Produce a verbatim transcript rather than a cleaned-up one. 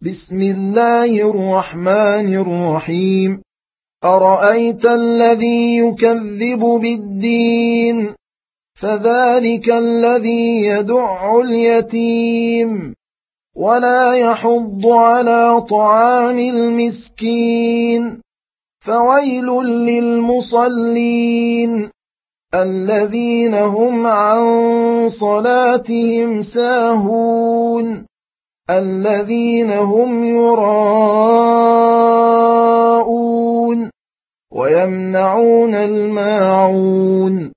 بسم الله الرحمن الرحيم. أرأيت الذي يكذب بالدين فذلك الذي يدع اليتيم ولا يحض على طعام المسكين فويل للمصلين الذين هم عن صلاتهم ساهون الذين هم يراءون ويمنعون الماعون